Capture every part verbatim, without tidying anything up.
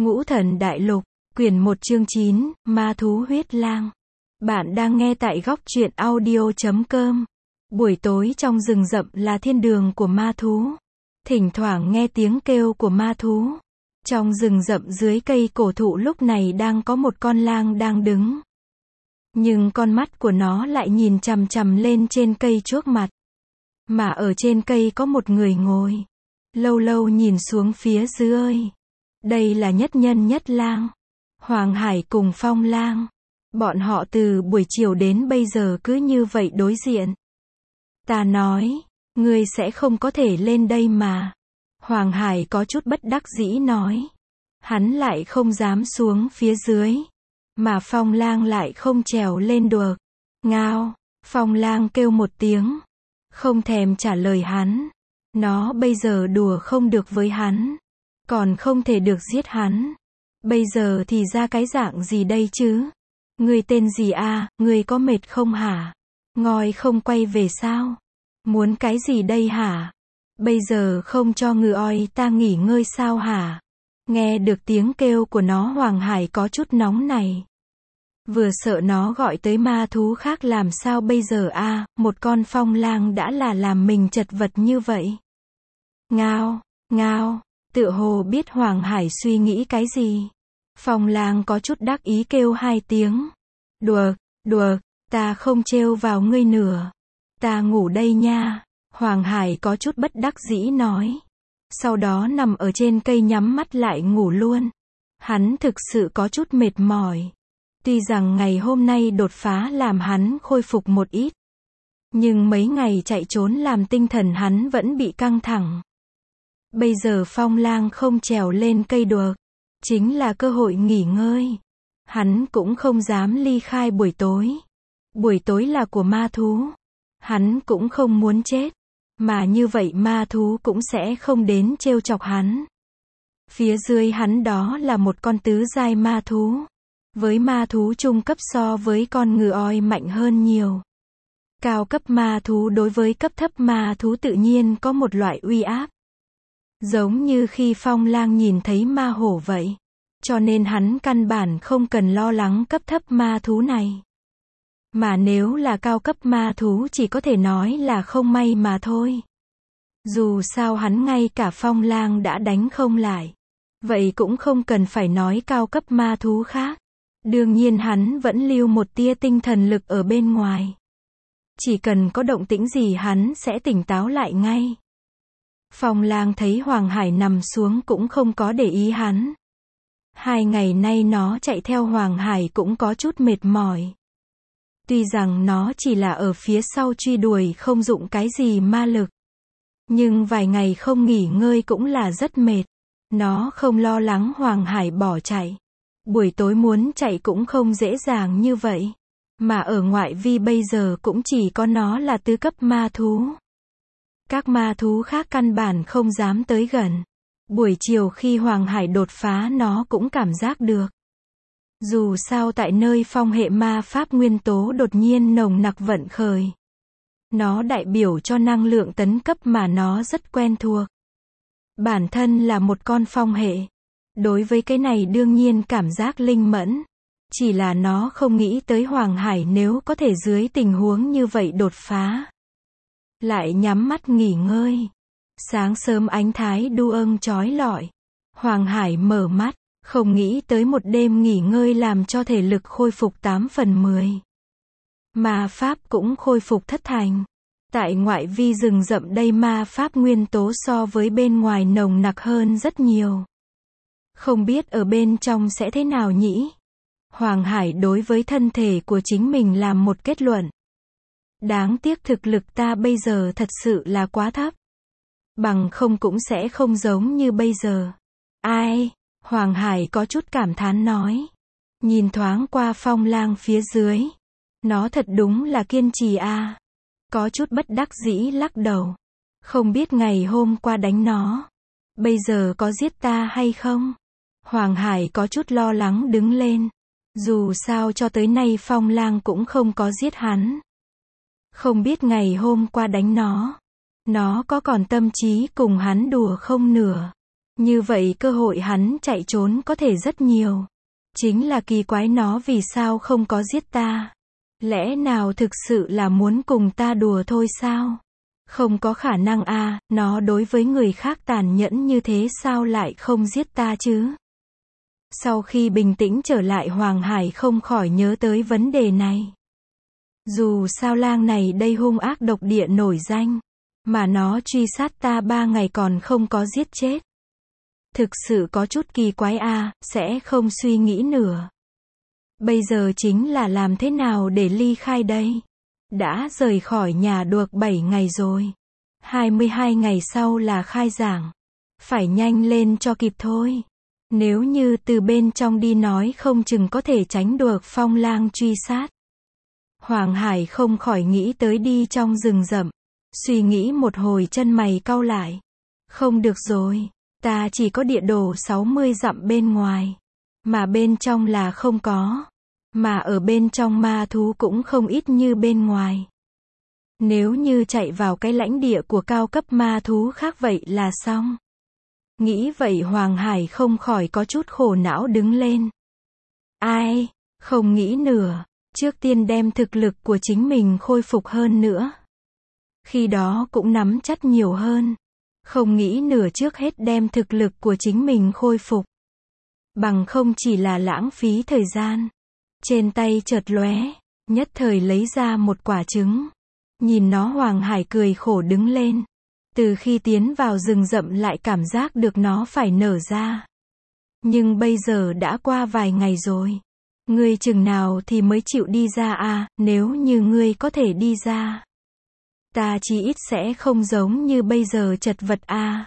Ngũ Thần Đại Lục, quyển một chương chín, Ma Thú Huyết Lang. Bạn đang nghe tại góc truyện audio chấm com. Buổi tối trong rừng rậm là thiên đường của ma thú. Thỉnh thoảng nghe tiếng kêu của ma thú. Trong rừng rậm dưới cây cổ thụ lúc này đang có một con lang đang đứng. Nhưng con mắt của nó lại nhìn chằm chằm lên trên cây trước mặt. Mà ở trên cây có một người ngồi. Lâu lâu nhìn xuống phía dưới. Đây là Nhất Nhân Nhất Lang, Hoàng Hải cùng Phong Lang. Bọn họ từ buổi chiều đến bây giờ cứ như vậy đối diện. Ta nói, ngươi sẽ không có thể lên đây mà. Hoàng Hải có chút bất đắc dĩ nói. Hắn lại không dám xuống phía dưới. Mà Phong Lang lại không trèo lên được. Ngao, Phong Lang kêu một tiếng. Không thèm trả lời hắn. Nó bây giờ đùa không được với hắn. Còn không thể được giết hắn. Bây giờ thì ra cái dạng gì đây chứ? Ngươi tên gì à, ngươi có mệt không hả? Ngoi không quay về sao? Muốn cái gì đây hả? Bây giờ không cho ngựa oi ta nghỉ ngơi sao hả? Nghe được tiếng kêu của nó Hoàng Hải có chút nóng này. Vừa sợ nó gọi tới ma thú khác làm sao bây giờ a à, một con Phong Lang đã là làm mình chật vật như vậy. Ngao, ngao. Tựa hồ biết Hoàng Hải suy nghĩ cái gì. Phong Lang có chút đắc ý kêu hai tiếng. Đùa, đùa, ta không trêu vào ngươi nữa. Ta ngủ đây nha. Hoàng Hải có chút bất đắc dĩ nói. Sau đó nằm ở trên cây nhắm mắt lại ngủ luôn. Hắn thực sự có chút mệt mỏi. Tuy rằng ngày hôm nay đột phá làm hắn khôi phục một ít. Nhưng mấy ngày chạy trốn làm tinh thần hắn vẫn bị căng thẳng. Bây giờ Phong Lang không trèo lên cây được. Chính là cơ hội nghỉ ngơi. Hắn cũng không dám ly khai buổi tối. Buổi tối là của ma thú. Hắn cũng không muốn chết. Mà như vậy ma thú cũng sẽ không đến trêu chọc hắn. Phía dưới hắn đó là một con tứ giai ma thú. Với ma thú trung cấp so với con ngựa oi mạnh hơn nhiều. Cao cấp ma thú đối với cấp thấp ma thú tự nhiên có một loại uy áp. Giống như khi Phong Lang nhìn thấy ma hổ vậy. Cho nên hắn căn bản không cần lo lắng cấp thấp ma thú này. Mà nếu là cao cấp ma thú chỉ có thể nói là không may mà thôi. Dù sao hắn ngay cả Phong Lang đã đánh không lại. Vậy cũng không cần phải nói cao cấp ma thú khác. Đương nhiên hắn vẫn lưu một tia tinh thần lực ở bên ngoài. Chỉ cần có động tĩnh gì hắn sẽ tỉnh táo lại ngay. Phong Lang thấy Hoàng Hải nằm xuống cũng không có để ý hắn. Hai ngày nay nó chạy theo Hoàng Hải cũng có chút mệt mỏi. Tuy rằng nó chỉ là ở phía sau truy đuổi không dụng cái gì ma lực. Nhưng vài ngày không nghỉ ngơi cũng là rất mệt. Nó không lo lắng Hoàng Hải bỏ chạy. Buổi tối muốn chạy cũng không dễ dàng như vậy. Mà ở ngoại vi bây giờ cũng chỉ có nó là tứ cấp ma thú. Các ma thú khác căn bản không dám tới gần. Buổi chiều khi Hoàng Hải đột phá nó cũng cảm giác được. Dù sao tại nơi phong hệ ma pháp nguyên tố đột nhiên nồng nặc vận khởi. Nó đại biểu cho năng lượng tấn cấp mà nó rất quen thuộc. Bản thân là một con phong hệ. Đối với cái này đương nhiên cảm giác linh mẫn. Chỉ là nó không nghĩ tới Hoàng Hải nếu có thể dưới tình huống như vậy đột phá. Lại nhắm mắt nghỉ ngơi. Sáng sớm ánh thái đu âng chói lọi. Hoàng Hải mở mắt, không nghĩ tới một đêm nghỉ ngơi làm cho thể lực khôi phục tám phần mười. Ma pháp cũng khôi phục thất thành. Tại ngoại vi rừng rậm đây ma pháp nguyên tố so với bên ngoài nồng nặc hơn rất nhiều. Không biết ở bên trong sẽ thế nào nhỉ? Hoàng Hải đối với thân thể của chính mình làm một kết luận. Đáng tiếc thực lực ta bây giờ thật sự là quá thấp. Bằng không cũng sẽ không giống như bây giờ. Ai? Hoàng Hải có chút cảm thán nói. Nhìn thoáng qua Phong Lang phía dưới. Nó thật đúng là kiên trì a. À. Có chút bất đắc dĩ lắc đầu. Không biết ngày hôm qua đánh nó. Bây giờ có giết ta hay không? Hoàng Hải có chút lo lắng đứng lên. Dù sao cho tới nay Phong Lang cũng không có giết hắn. Không biết ngày hôm qua đánh nó. Nó có còn tâm trí cùng hắn đùa không nữa. Như vậy cơ hội hắn chạy trốn có thể rất nhiều. Chính là kỳ quái nó vì sao không có giết ta. Lẽ nào thực sự là muốn cùng ta đùa thôi sao? Không có khả năng a, nó đối với người khác tàn nhẫn như thế sao lại không giết ta chứ? Sau khi bình tĩnh trở lại Hoàng Hải không khỏi nhớ tới vấn đề này. Dù sao lang này đây hung ác độc địa nổi danh, mà nó truy sát ta ba ngày còn không có giết chết. Thực sự có chút kỳ quái a, sẽ không suy nghĩ nữa. Bây giờ chính là làm thế nào để ly khai đây? Đã rời khỏi nhà được bảy ngày rồi. hai mươi hai ngày sau là khai giảng. Phải nhanh lên cho kịp thôi. Nếu như từ bên trong đi nói không chừng có thể tránh được phong lang truy sát. Hoàng Hải không khỏi nghĩ tới đi trong rừng rậm. Suy nghĩ một hồi chân mày cau lại. Không được rồi, ta chỉ có địa đồ sáu mươi dặm bên ngoài. Mà bên trong là không có. Mà ở bên trong ma thú cũng không ít như bên ngoài. Nếu như chạy vào cái lãnh địa của cao cấp ma thú khác vậy là xong. Nghĩ vậy Hoàng Hải không khỏi có chút khổ não đứng lên. Ai, không nghĩ nữa, trước tiên đem thực lực của chính mình khôi phục hơn nữa. Khi đó cũng nắm chắc nhiều hơn. Không nghĩ nửa trước hết đem thực lực của chính mình khôi phục. Bằng không chỉ là lãng phí thời gian. Trên tay chợt lóe, nhất thời lấy ra một quả trứng. Nhìn nó Hoàng Hải cười khổ đứng lên. Từ khi tiến vào rừng rậm lại cảm giác được nó phải nở ra. Nhưng bây giờ đã qua vài ngày rồi. Ngươi chừng nào thì mới chịu đi ra à, nếu như ngươi có thể đi ra. Ta chí ít sẽ không giống như bây giờ chật vật à.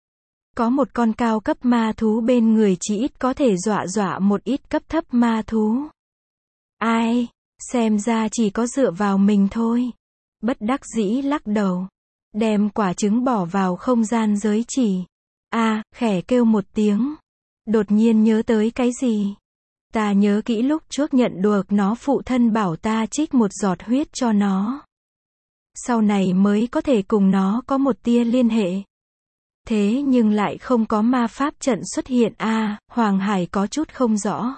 Có một con cao cấp ma thú bên người chí ít có thể dọa dọa một ít cấp thấp ma thú. Ai, xem ra chỉ có dựa vào mình thôi. Bất đắc dĩ lắc đầu. Đem quả trứng bỏ vào không gian giới chỉ. A, khẽ kêu một tiếng. Đột nhiên nhớ tới cái gì? Ta nhớ kỹ lúc trước nhận được nó phụ thân bảo ta trích một giọt huyết cho nó. Sau này mới có thể cùng nó có một tia liên hệ. Thế nhưng lại không có ma pháp trận xuất hiện a, à, Hoàng Hải có chút không rõ.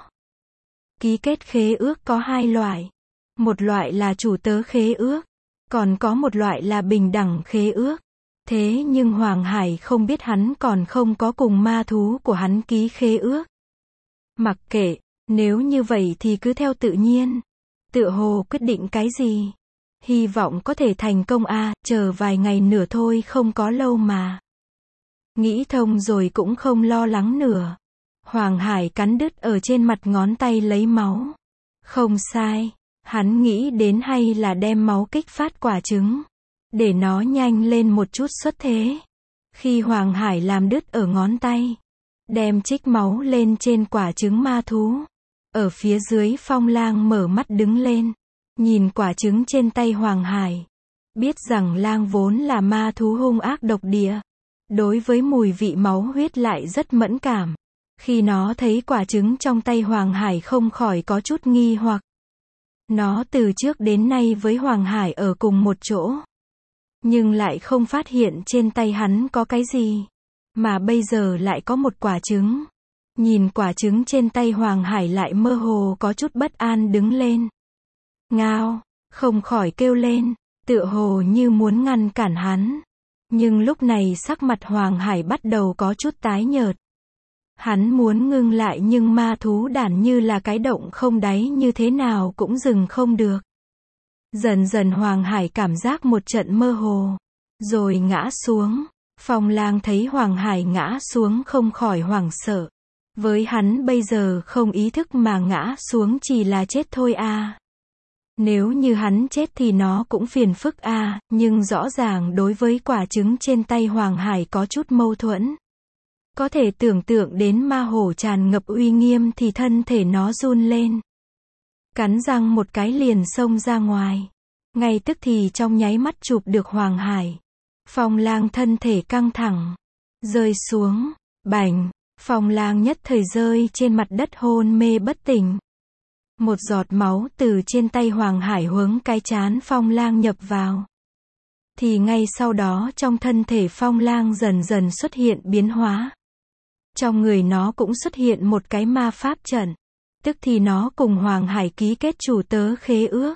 Ký kết khế ước có hai loại. Một loại là chủ tớ khế ước. Còn có một loại là bình đẳng khế ước. Thế nhưng Hoàng Hải không biết hắn còn không có cùng ma thú của hắn ký khế ước. Mặc kệ, nếu như vậy thì cứ theo tự nhiên. Tựa hồ quyết định cái gì? Hy vọng có thể thành công a, à, chờ vài ngày nữa thôi không có lâu mà. Nghĩ thông rồi cũng không lo lắng nữa. Hoàng Hải cắn đứt ở trên mặt ngón tay lấy máu. Không sai. Hắn nghĩ đến hay là đem máu kích phát quả trứng. Để nó nhanh lên một chút xuất thế. Khi Hoàng Hải làm đứt ở ngón tay. Đem trích máu lên trên quả trứng ma thú. Ở phía dưới Phong Lang mở mắt đứng lên. Nhìn quả trứng trên tay Hoàng Hải. Biết rằng lang vốn là ma thú hung ác độc địa. Đối với mùi vị máu huyết lại rất mẫn cảm. Khi nó thấy quả trứng trong tay Hoàng Hải không khỏi có chút nghi hoặc. Nó từ trước đến nay với Hoàng Hải ở cùng một chỗ. Nhưng lại không phát hiện trên tay hắn có cái gì. Mà bây giờ lại có một quả trứng. Nhìn quả trứng trên tay Hoàng Hải lại mơ hồ có chút bất an đứng lên. Ngao, không khỏi kêu lên, tựa hồ như muốn ngăn cản hắn. Nhưng lúc này sắc mặt Hoàng Hải bắt đầu có chút tái nhợt. Hắn muốn ngưng lại nhưng ma thú đản như là cái động không đáy như thế nào cũng dừng không được. Dần dần Hoàng Hải cảm giác một trận mơ hồ. Rồi ngã xuống. Phong Lang thấy Hoàng Hải ngã xuống không khỏi hoảng sợ. Với hắn bây giờ không ý thức mà ngã xuống chỉ là chết thôi à. Nếu như hắn chết thì nó cũng phiền phức à, nhưng rõ ràng đối với quả trứng trên tay Hoàng Hải có chút mâu thuẫn. Có thể tưởng tượng đến ma hổ tràn ngập uy nghiêm thì thân thể nó run lên. Cắn răng một cái liền xông ra ngoài. Ngay tức thì trong nháy mắt chụp được Hoàng Hải. Phong Lang thân thể căng thẳng. Rơi xuống. Bành. Phong Lang nhất thời rơi trên mặt đất hôn mê bất tỉnh. Một giọt máu từ trên tay Hoàng Hải hướng cái trán Phong Lang nhập vào. Thì ngay sau đó trong thân thể Phong Lang dần dần xuất hiện biến hóa. Trong người nó cũng xuất hiện một cái ma pháp trận. Tức thì nó cùng Hoàng Hải ký kết chủ tớ khế ước.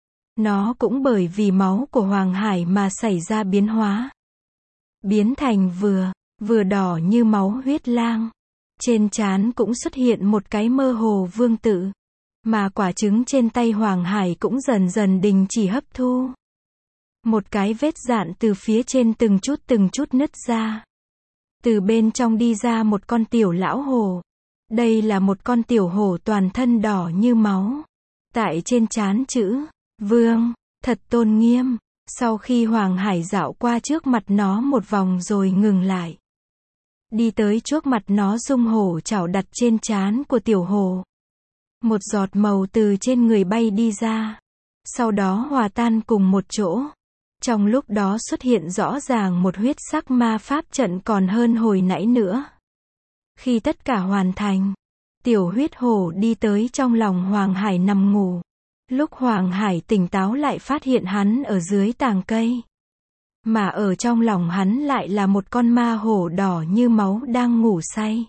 Nó cũng bởi vì máu của Hoàng Hải mà xảy ra biến hóa. Biến thành vừa, vừa đỏ như máu huyết lang. Trên trán cũng xuất hiện một cái mơ hồ vương tự. Mà quả trứng trên tay Hoàng Hải cũng dần dần đình chỉ hấp thu. Một cái vết dạn từ phía trên từng chút từng chút nứt ra. Từ bên trong đi ra một con tiểu lão hổ. Đây là một con tiểu hổ toàn thân đỏ như máu. Tại trên trán chữ Vương, thật tôn nghiêm. Sau khi Hoàng Hải dạo qua trước mặt nó một vòng rồi ngừng lại. Đi tới trước mặt nó dung hổ chảo đặt trên trán của tiểu hổ. Một giọt màu từ trên người bay đi ra. Sau đó hòa tan cùng một chỗ. Trong lúc đó xuất hiện rõ ràng một huyết sắc ma pháp trận còn hơn hồi nãy nữa. Khi tất cả hoàn thành, tiểu huyết hổ đi tới trong lòng Hoàng Hải nằm ngủ. Lúc Hoàng Hải tỉnh táo lại phát hiện hắn ở dưới tàng cây. Mà ở trong lòng hắn lại là một con ma hổ đỏ như máu đang ngủ say.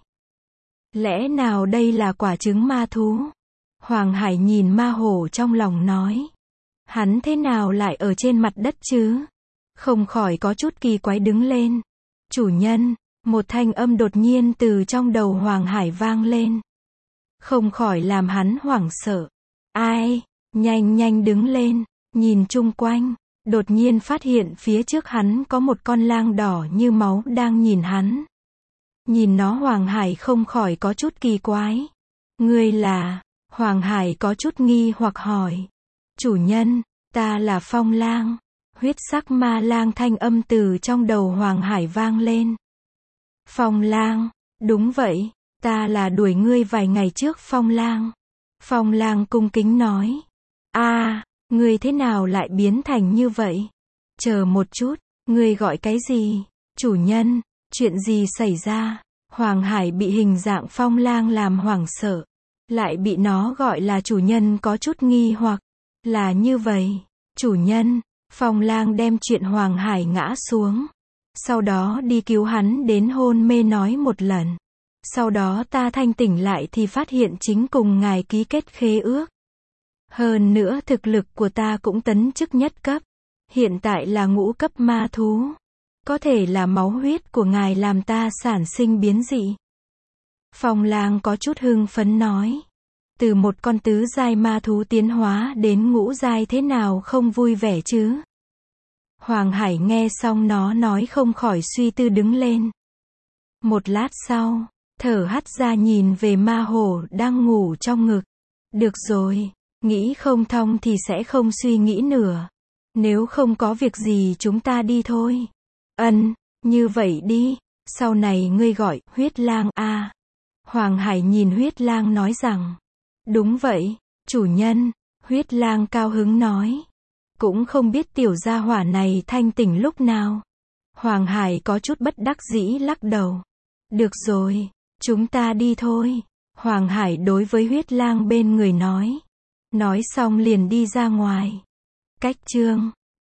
Lẽ nào đây là quả trứng ma thú? Hoàng Hải nhìn ma hổ trong lòng nói. Hắn thế nào lại ở trên mặt đất chứ? Không khỏi có chút kỳ quái đứng lên. Chủ nhân, một thanh âm đột nhiên từ trong đầu Hoàng Hải vang lên. Không khỏi làm hắn hoảng sợ. Ai? Nhanh nhanh đứng lên, nhìn chung quanh. Đột nhiên phát hiện phía trước hắn có một con lang đỏ như máu đang nhìn hắn. Nhìn nó Hoàng Hải không khỏi có chút kỳ quái. Ngươi là? Hoàng Hải có chút nghi hoặc hỏi. Chủ nhân, ta là Phong Lang. Huyết sắc ma lang thanh âm từ trong đầu Hoàng Hải vang lên. Phong Lang, đúng vậy, ta là đuổi ngươi vài ngày trước Phong Lang. Phong Lang cung kính nói. A, à, ngươi thế nào lại biến thành như vậy? Chờ một chút, ngươi gọi cái gì? Chủ nhân, chuyện gì xảy ra? Hoàng Hải bị hình dạng Phong Lang làm hoảng sợ. Lại bị nó gọi là chủ nhân có chút nghi hoặc. Là như vậy, chủ nhân. Phong Lang đem chuyện Hoàng Hải ngã xuống. Sau đó đi cứu hắn đến hôn mê nói một lần. Sau đó ta thanh tỉnh lại thì phát hiện chính cùng ngài ký kết khế ước. Hơn nữa thực lực của ta cũng tấn chức nhất cấp. Hiện tại là ngũ cấp ma thú. Có thể là máu huyết của ngài làm ta sản sinh biến dị. Phong Lang có chút hưng phấn nói. Từ một con tứ giai ma thú tiến hóa đến ngũ giai thế nào không vui vẻ chứ? Hoàng Hải nghe xong nó nói không khỏi suy tư đứng lên. Một lát sau, thở hắt ra nhìn về ma hổ đang ngủ trong ngực. Được rồi, nghĩ không thông thì sẽ không suy nghĩ nữa. Nếu không có việc gì chúng ta đi thôi. Ân, như vậy đi, sau này ngươi gọi Huyết Lang a. À. Hoàng Hải nhìn Huyết Lang nói rằng. Đúng vậy, chủ nhân. Huyết Lang cao hứng nói. Cũng không biết tiểu gia hỏa này thanh tỉnh lúc nào. Hoàng Hải có chút bất đắc dĩ lắc đầu. Được rồi, chúng ta đi thôi. Hoàng Hải đối với Huyết Lang bên người nói. Nói xong liền đi ra ngoài. Cách chương